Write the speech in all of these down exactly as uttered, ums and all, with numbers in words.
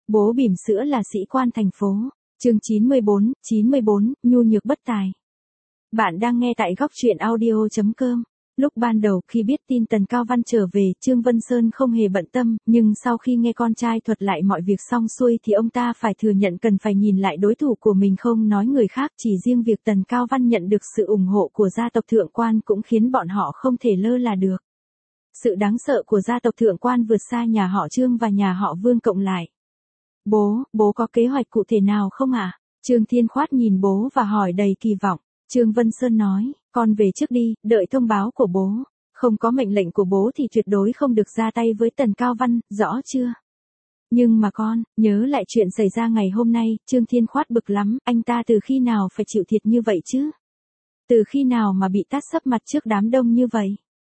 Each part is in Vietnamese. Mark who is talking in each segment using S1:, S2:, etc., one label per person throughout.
S1: Bố bỉm sữa là sĩ quan thành phố. Chương chín mươi bốn, chín mươi bốn, nhu nhược bất tài. Bạn đang nghe tại góc truyện audio chấm com. Lúc ban đầu khi biết tin Tần Cao Văn trở về, Trương Vân Sơn không hề bận tâm, nhưng sau khi nghe con trai thuật lại mọi việc xong xuôi thì ông ta phải thừa nhận cần phải nhìn lại đối thủ của mình, không nói người khác, chỉ riêng việc Tần Cao Văn nhận được sự ủng hộ của gia tộc Thượng Quan cũng khiến bọn họ không thể lơ là được. Sự đáng sợ của gia tộc Thượng Quan vượt xa nhà họ Trương và nhà họ Vương cộng lại. Bố, bố có kế hoạch cụ thể nào không ạ? À? Trương Thiên Khoát nhìn bố và hỏi đầy kỳ vọng. Trương Vân Sơn nói, con về trước đi, đợi thông báo của bố. Không có mệnh lệnh của bố thì tuyệt đối không được ra tay với Tần Cao Văn, rõ chưa? Nhưng mà con, nhớ lại chuyện xảy ra ngày hôm nay, Trương Thiên Khoát bực lắm, anh ta từ khi nào phải chịu thiệt như vậy chứ? Từ khi nào mà bị tát sấp mặt trước đám đông như vậy?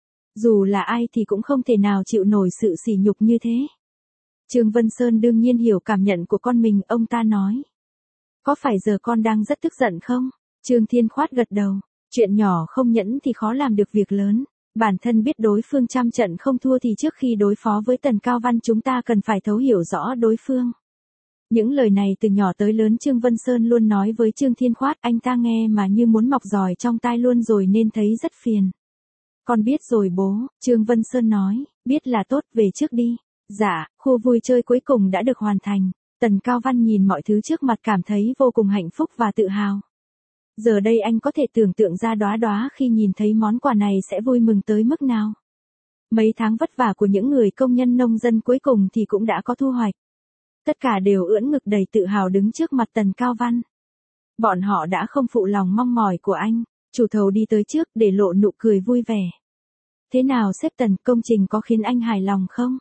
S1: Dù là ai thì cũng không thể nào chịu nổi sự sỉ nhục như thế. Trương Vân Sơn đương nhiên hiểu cảm nhận của con mình, ông ta nói. Có phải giờ con đang rất tức giận không? Trương Thiên Khoát gật đầu. Chuyện nhỏ không nhẫn thì khó làm được việc lớn. Bản thân biết đối phương trăm trận không thua thì trước khi đối phó với Tần Cao Văn chúng ta cần phải thấu hiểu rõ đối phương. Những lời này từ nhỏ tới lớn Trương Vân Sơn luôn nói với Trương Thiên Khoát, anh ta nghe mà như muốn mọc giòi trong tai luôn rồi nên thấy rất phiền. Con biết rồi bố, Trương Vân Sơn nói, biết là tốt, về trước đi. Dạ, khu vui chơi cuối cùng đã được hoàn thành. Tần Cao Văn nhìn mọi thứ trước mặt cảm thấy vô cùng hạnh phúc và tự hào. Giờ đây anh có thể tưởng tượng ra Đóa Đóa khi nhìn thấy món quà này sẽ vui mừng tới mức nào. Mấy tháng vất vả của những người công nhân nông dân cuối cùng thì cũng đã có thu hoạch. Tất cả đều ưỡn ngực đầy tự hào đứng trước mặt Tần Cao Văn. Bọn họ đã không phụ lòng mong mỏi của anh. Chủ thầu đi tới trước để lộ nụ cười vui vẻ. Thế nào sếp Tần, công trình có khiến anh hài lòng không?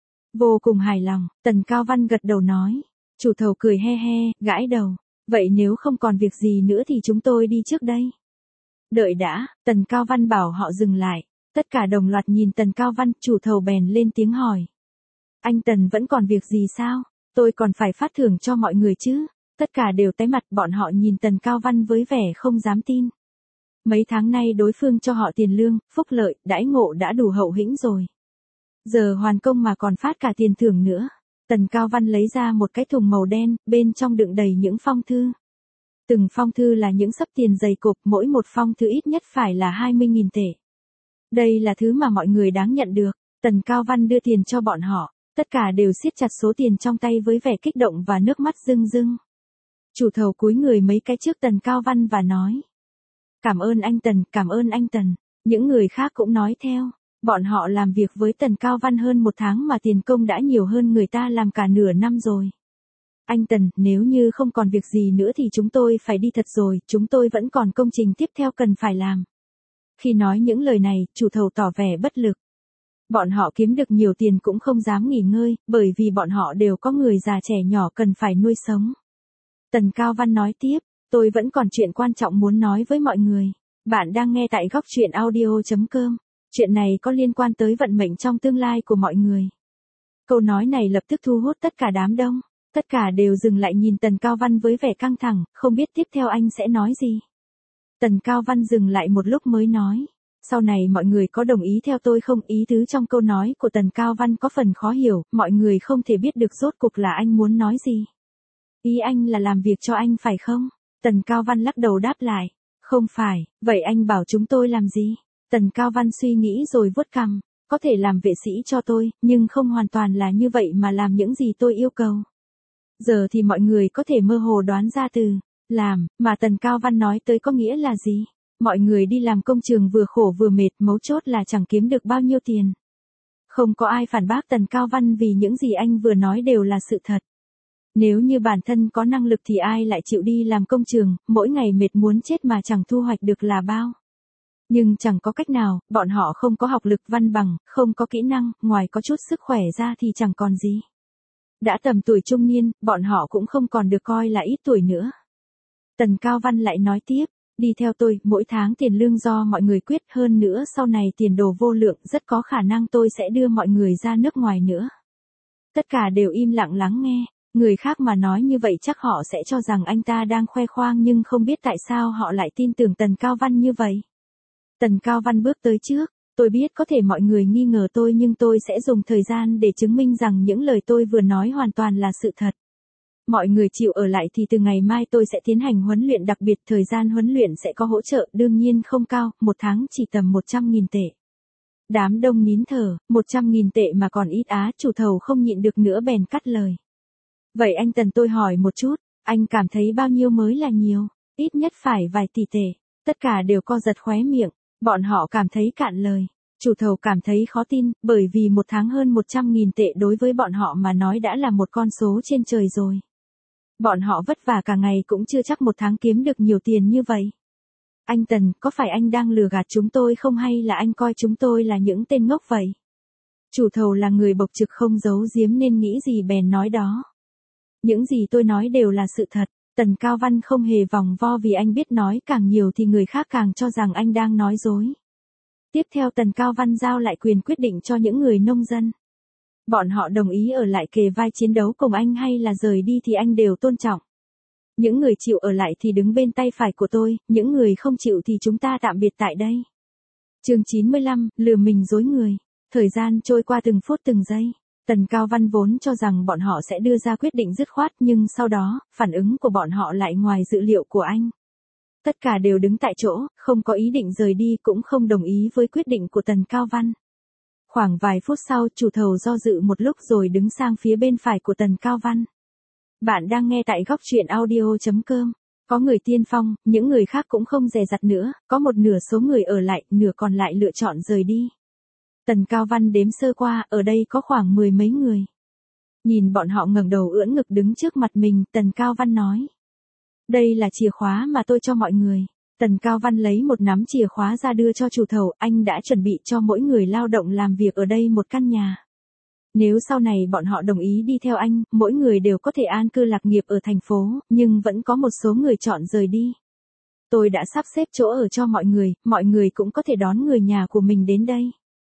S1: Vô cùng hài lòng, Tần Cao Văn gật đầu nói. Chủ thầu cười he he, gãi đầu. Vậy nếu không còn việc gì nữa thì chúng tôi đi trước đây. Đợi đã, Tần Cao Văn bảo họ dừng lại. Tất cả đồng loạt nhìn Tần Cao Văn, chủ thầu bèn lên tiếng hỏi. Anh Tần vẫn còn việc gì sao? Tôi còn phải phát thưởng cho mọi người chứ. Tất cả đều tái mặt, bọn họ nhìn Tần Cao Văn với vẻ không dám tin. Mấy tháng nay đối phương cho họ tiền lương, phúc lợi, đãi ngộ đã đủ hậu hĩnh rồi. Giờ hoàn công mà còn phát cả tiền thưởng nữa. Tần Cao Văn lấy ra một cái thùng màu đen, bên trong đựng đầy những phong thư. Từng phong thư là những xấp tiền dày cộp, mỗi một phong thư ít nhất phải là hai mươi nghìn tệ. Đây là thứ mà mọi người đáng nhận được. Tần Cao Văn đưa tiền cho bọn họ, tất cả đều siết chặt số tiền trong tay với vẻ kích động và nước mắt rưng rưng. Chủ thầu cúi người mấy cái trước Tần Cao Văn và nói. Cảm ơn anh Tần, cảm ơn anh Tần. Những người khác cũng nói theo. Bọn họ làm việc với Tần Cao Văn hơn một tháng mà tiền công đã nhiều hơn người ta làm cả nửa năm rồi. Anh Tần, nếu như không còn việc gì nữa thì chúng tôi phải đi thật rồi, chúng tôi vẫn còn công trình tiếp theo cần phải làm. Khi nói những lời này, chủ thầu tỏ vẻ bất lực. Bọn họ kiếm được nhiều tiền cũng không dám nghỉ ngơi, bởi vì bọn họ đều có người già trẻ nhỏ cần phải nuôi sống. Tần Cao Văn nói tiếp, tôi vẫn còn chuyện quan trọng muốn nói với mọi người. Bạn đang nghe tại góc truyện audio chấm com. Chuyện này có liên quan tới vận mệnh trong tương lai của mọi người. Câu nói này lập tức thu hút tất cả đám đông. Tất cả đều dừng lại nhìn Tần Cao Văn với vẻ căng thẳng, không biết tiếp theo anh sẽ nói gì. Tần Cao Văn dừng lại một lúc mới nói. Sau này mọi người có đồng ý theo tôi không? Ý tứ trong câu nói của Tần Cao Văn có phần khó hiểu, mọi người không thể biết được rốt cục là anh muốn nói gì. Ý anh là làm việc cho anh phải không? Tần Cao Văn lắc đầu đáp lại. Không phải, vậy anh bảo chúng tôi làm gì? Tần Cao Văn suy nghĩ rồi vuốt cằm. Có thể làm vệ sĩ cho tôi, nhưng không hoàn toàn là như vậy mà làm những gì tôi yêu cầu. Giờ thì mọi người có thể mơ hồ đoán ra từ làm mà Tần Cao Văn nói tới có nghĩa là gì. Mọi người đi làm công trường vừa khổ vừa mệt, mấu chốt là chẳng kiếm được bao nhiêu tiền. Không có ai phản bác Tần Cao Văn vì những gì anh vừa nói đều là sự thật. Nếu như bản thân có năng lực thì ai lại chịu đi làm công trường, mỗi ngày mệt muốn chết mà chẳng thu hoạch được là bao. Nhưng chẳng có cách nào, bọn họ không có học lực văn bằng, không có kỹ năng, ngoài có chút sức khỏe ra thì chẳng còn gì. Đã tầm tuổi trung niên, bọn họ cũng không còn được coi là ít tuổi nữa. Tần Cao Văn lại nói tiếp, đi theo tôi, mỗi tháng tiền lương do mọi người quyết, hơn nữa sau này tiền đồ vô lượng, rất có khả năng tôi sẽ đưa mọi người ra nước ngoài nữa. Tất cả đều im lặng lắng nghe. Người khác mà nói như vậy chắc họ sẽ cho rằng anh ta đang khoe khoang, nhưng không biết tại sao họ lại tin tưởng Tần Cao Văn như vậy. Tần Cao Văn bước tới trước, Tôi biết có thể mọi người nghi ngờ tôi nhưng tôi sẽ dùng thời gian để chứng minh rằng những lời tôi vừa nói hoàn toàn là sự thật. Mọi người chịu ở lại thì từ ngày mai tôi sẽ tiến hành huấn luyện đặc biệt, thời gian huấn luyện sẽ có hỗ trợ, đương nhiên không cao, một tháng chỉ tầm một trăm nghìn tệ. Đám đông nín thở, một trăm nghìn tệ mà còn ít á, chủ thầu không nhịn được nữa bèn cắt lời. Vậy anh Tần, tôi hỏi một chút, anh cảm thấy bao nhiêu mới là nhiều? Ít nhất phải vài tỷ tệ. Tất cả đều co giật khóe miệng, bọn họ cảm thấy cạn lời. Chủ thầu cảm thấy khó tin, bởi vì một tháng hơn một trăm nghìn tệ đối với bọn họ mà nói đã là một con số trên trời rồi. Bọn họ vất vả cả ngày cũng chưa chắc một tháng kiếm được nhiều tiền như vậy. Anh Tần, có phải anh đang lừa gạt chúng tôi không hay là anh coi chúng tôi là những tên ngốc vậy? Chủ thầu là người bộc trực không giấu giếm nên nghĩ gì bèn nói đó. Những gì tôi nói đều là sự thật. Tần Cao Văn không hề vòng vo vì anh biết nói càng nhiều thì người khác càng cho rằng anh đang nói dối. Tiếp theo Tần Cao Văn giao lại quyền quyết định cho những người nông dân. Bọn họ đồng ý ở lại kề vai chiến đấu cùng anh hay là rời đi thì anh đều tôn trọng. Những người chịu ở lại thì đứng bên tay phải của tôi, những người không chịu thì chúng ta tạm biệt tại đây. Chương chín mươi lăm, lừa mình dối người. Thời gian trôi qua từng phút từng giây. Tần Cao Văn vốn cho rằng bọn họ sẽ đưa ra quyết định dứt khoát nhưng sau đó, phản ứng của bọn họ lại ngoài dự liệu của anh. Tất cả đều đứng tại chỗ, không có ý định rời đi cũng không đồng ý với quyết định của Tần Cao Văn. Khoảng vài phút sau, chủ thầu do dự một lúc rồi đứng sang phía bên phải của Tần Cao Văn. Bạn đang nghe tại góc truyện audio chấm com. Có người tiên phong, những người khác cũng không dè dặt nữa, có một nửa số người ở lại, nửa còn lại lựa chọn rời đi. Tần Cao Văn đếm sơ qua, ở đây có khoảng mười mấy người. Nhìn bọn họ ngẩng đầu ưỡn ngực đứng trước mặt mình, Tần Cao Văn nói. Đây là chìa khóa mà tôi cho mọi người. Tần Cao Văn lấy một nắm chìa khóa ra đưa cho chủ thầu, anh đã chuẩn bị cho mỗi người lao động làm việc ở đây một căn nhà. Nếu sau này bọn họ đồng ý đi theo anh, mỗi người đều có thể an cư lạc nghiệp ở thành phố, nhưng vẫn có một số người chọn rời đi. Tôi đã sắp xếp chỗ ở cho mọi người, mọi người cũng có thể đón người nhà của mình đến đây.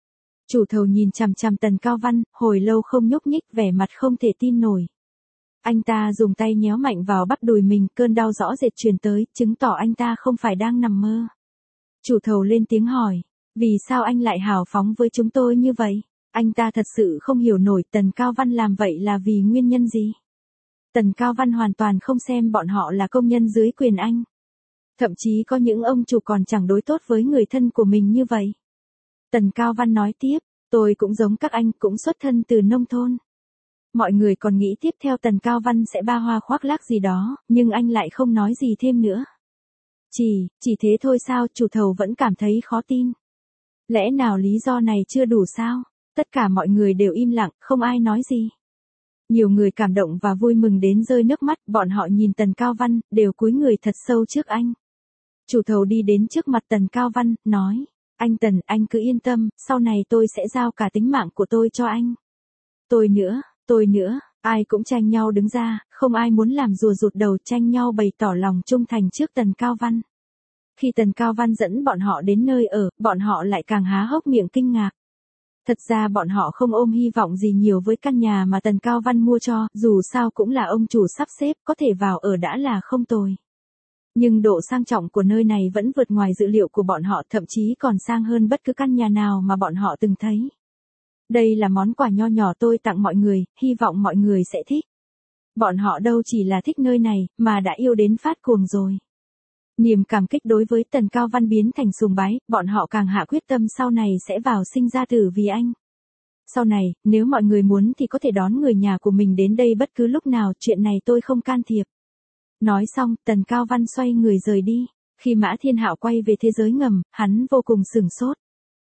S1: Chủ thầu nhìn chằm chằm Tần Cao Văn, hồi lâu không nhúc nhích, vẻ mặt không thể tin nổi. Anh ta dùng tay nhéo mạnh vào bắp đùi mình, cơn đau rõ rệt truyền tới, chứng tỏ anh ta không phải đang nằm mơ. Chủ thầu lên tiếng hỏi, vì sao anh lại hào phóng với chúng tôi như vậy? Anh ta thật sự không hiểu nổi Tần Cao Văn làm vậy là vì nguyên nhân gì? Tần Cao Văn hoàn toàn không xem bọn họ là công nhân dưới quyền anh. Thậm chí có những ông chủ còn chẳng đối tốt với người thân của mình như vậy. Tần Cao Văn nói tiếp, tôi cũng giống các anh, cũng xuất thân từ nông thôn. Mọi người còn nghĩ tiếp theo Tần Cao Văn sẽ ba hoa khoác lác gì đó, nhưng anh lại không nói gì thêm nữa. Chỉ, chỉ thế thôi sao? Chủ thầu vẫn cảm thấy khó tin. Lẽ nào lý do này chưa đủ sao? Tất cả mọi người đều im lặng, không ai nói gì. Nhiều người cảm động và vui mừng đến rơi nước mắt, bọn họ nhìn Tần Cao Văn, đều cúi người thật sâu trước anh. Chủ thầu đi đến trước mặt Tần Cao Văn, nói, anh Tần, anh cứ yên tâm, sau này tôi sẽ giao cả tính mạng của tôi cho anh. Tôi nữa, tôi nữa, ai cũng tranh nhau đứng ra, không ai muốn làm rùa rụt đầu, tranh nhau bày tỏ lòng trung thành trước Tần Cao Văn. Khi Tần Cao Văn dẫn bọn họ đến nơi ở, bọn họ lại càng há hốc miệng kinh ngạc. Thật ra bọn họ không ôm hy vọng gì nhiều với căn nhà mà Tần Cao Văn mua cho, dù sao cũng là ông chủ sắp xếp, có thể vào ở đã là không tồi. Nhưng độ sang trọng của nơi này vẫn vượt ngoài dự liệu của bọn họ, thậm chí còn sang hơn bất cứ căn nhà nào mà bọn họ từng thấy. Đây là món quà nho nhỏ tôi tặng mọi người, hy vọng mọi người sẽ thích. Bọn họ đâu chỉ là thích nơi này, mà đã yêu đến phát cuồng rồi. Niềm cảm kích đối với Tần Cao Văn biến thành sùng bái, bọn họ càng hạ quyết tâm sau này sẽ vào sinh ra tử vì anh. Sau này, nếu mọi người muốn thì có thể đón người nhà của mình đến đây bất cứ lúc nào, chuyện này tôi không can thiệp. Nói xong, Tần Cao Văn xoay người rời đi. Khi Mã Thiên Hạo quay về thế giới ngầm, hắn vô cùng sửng sốt.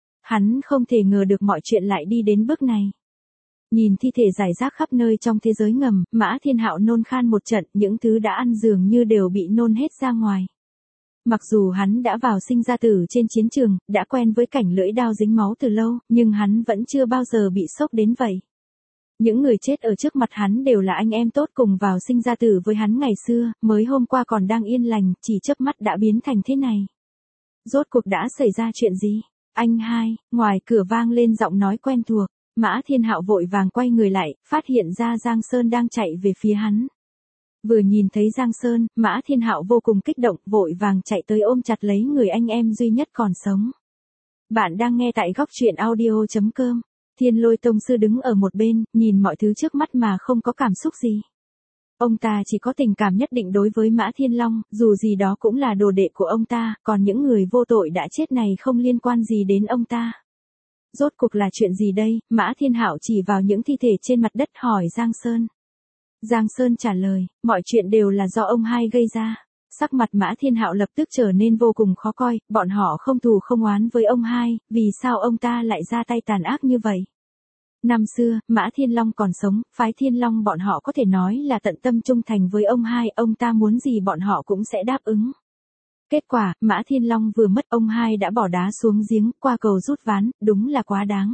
S1: Hắn không thể ngờ được mọi chuyện lại đi đến bước này. Nhìn thi thể rải rác khắp nơi trong thế giới ngầm, Mã Thiên Hạo nôn khan một trận, những thứ đã ăn dường như đều bị nôn hết ra ngoài. Mặc dù hắn đã vào sinh ra tử trên chiến trường, đã quen với cảnh lưỡi đao dính máu từ lâu, nhưng hắn vẫn chưa bao giờ bị sốc đến vậy. Những người chết ở trước mặt hắn đều là anh em tốt cùng vào sinh ra tử với hắn ngày xưa, mới hôm qua còn đang yên lành, chỉ chớp mắt đã biến thành thế này. Rốt cuộc đã xảy ra chuyện gì? Anh hai, ngoài cửa vang lên giọng nói quen thuộc, Mã Thiên Hạo vội vàng quay người lại, phát hiện ra Giang Sơn đang chạy về phía hắn. Vừa nhìn thấy Giang Sơn, Mã Thiên Hạo vô cùng kích động, vội vàng chạy tới ôm chặt lấy người anh em duy nhất còn sống. Bạn đang nghe tại góc chuyện audio chấm com. Thiên Lôi Tông Sư đứng ở một bên, nhìn mọi thứ trước mắt mà không có cảm xúc gì. Ông ta chỉ có tình cảm nhất định đối với Mã Thiên Long, dù gì đó cũng là đồ đệ của ông ta, còn những người vô tội đã chết này không liên quan gì đến ông ta. Rốt cuộc là chuyện gì đây? Mã Thiên Hạo chỉ vào những thi thể trên mặt đất hỏi Giang Sơn. Giang Sơn trả lời, mọi chuyện đều là do ông hai gây ra. Sắc mặt Mã Thiên Hạo lập tức trở nên vô cùng khó coi, bọn họ không thù không oán với ông hai, vì sao ông ta lại ra tay tàn ác như vậy? Năm xưa, Mã Thiên Long còn sống, phái Thiên Long bọn họ có thể nói là tận tâm trung thành với ông hai, ông ta muốn gì bọn họ cũng sẽ đáp ứng. Kết quả, Mã Thiên Long vừa mất ông hai đã bỏ đá xuống giếng, qua cầu rút ván, đúng là quá đáng.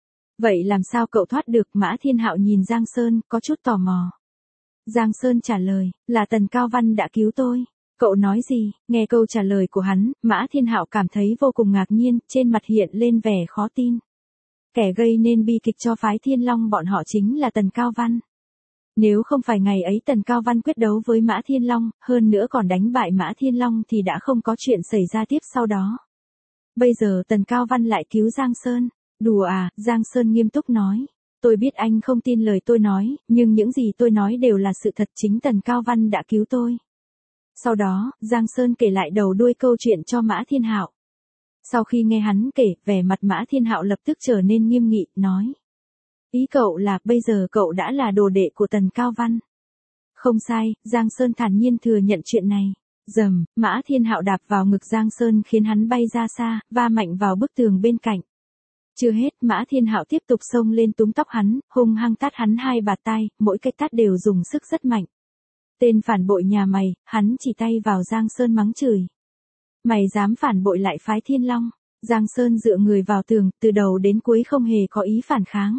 S1: Vậy làm sao cậu thoát được? Mã Thiên Hạo nhìn Giang Sơn, có chút tò mò. Giang Sơn trả lời, là Tần Cao Văn đã cứu tôi. Cậu nói gì? Nghe câu trả lời của hắn, Mã Thiên Hạo cảm thấy vô cùng ngạc nhiên, trên mặt hiện lên vẻ khó tin. Kẻ gây nên bi kịch cho phái Thiên Long bọn họ chính là Tần Cao Văn. Nếu không phải ngày ấy Tần Cao Văn quyết đấu với Mã Thiên Long, hơn nữa còn đánh bại Mã Thiên Long thì đã không có chuyện xảy ra tiếp sau đó. Bây giờ Tần Cao Văn lại cứu Giang Sơn. Đùa à? Giang Sơn nghiêm túc nói. Tôi biết anh không tin lời tôi nói, nhưng những gì tôi nói đều là sự thật, chính Tần Cao Văn đã cứu tôi. Sau đó, Giang Sơn kể lại đầu đuôi câu chuyện cho Mã Thiên Hạo. Sau khi nghe hắn kể, vẻ mặt Mã Thiên Hạo lập tức trở nên nghiêm nghị, nói. Ý cậu là, bây giờ cậu đã là đồ đệ của Tần Cao Văn. Không sai, Giang Sơn thản nhiên thừa nhận chuyện này. Dầm, Mã Thiên Hạo đạp vào ngực Giang Sơn khiến hắn bay ra xa, va mạnh vào bức tường bên cạnh. Chưa hết, Mã Thiên Hạo tiếp tục xông lên túm tóc hắn, hung hăng tát hắn hai bạt tai, mỗi cái tát đều dùng sức rất mạnh. Tên phản bội nhà mày, hắn chỉ tay vào Giang Sơn mắng chửi. Mày dám phản bội lại phái Thiên Long? Giang Sơn dựa người vào tường, từ đầu đến cuối không hề có ý phản kháng.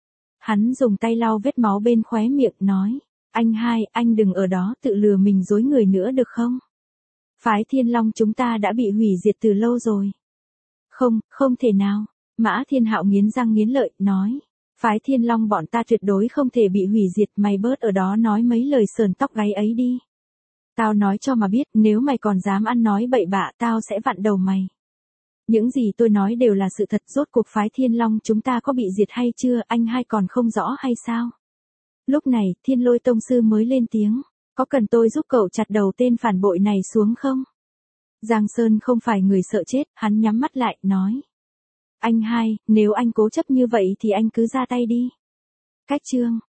S1: Hắn dùng tay lau vết máu bên khóe miệng, nói. Anh hai, anh đừng ở đó tự lừa mình dối người nữa được không? Phái Thiên Long chúng ta đã bị hủy diệt từ lâu rồi. Không, không thể nào. Mã Thiên Hạo nghiến răng nghiến lợi, nói. Phái Thiên Long bọn ta tuyệt đối không thể bị hủy diệt, mày bớt ở đó nói mấy lời sờn tóc gáy ấy đi. Tao nói cho mà biết, nếu mày còn dám ăn nói bậy bạ tao sẽ vặn đầu mày. Những gì tôi nói đều là sự thật, rốt cuộc phái Thiên Long chúng ta có bị diệt hay chưa, anh hai còn không rõ hay sao? Lúc này, Thiên Lôi Tông Sư mới lên tiếng, có cần tôi giúp cậu chặt đầu tên phản bội này xuống không? Giang Sơn không phải người sợ chết, hắn nhắm mắt lại, nói. Anh hai, nếu anh cố chấp như vậy thì anh cứ ra tay đi. Cách chương.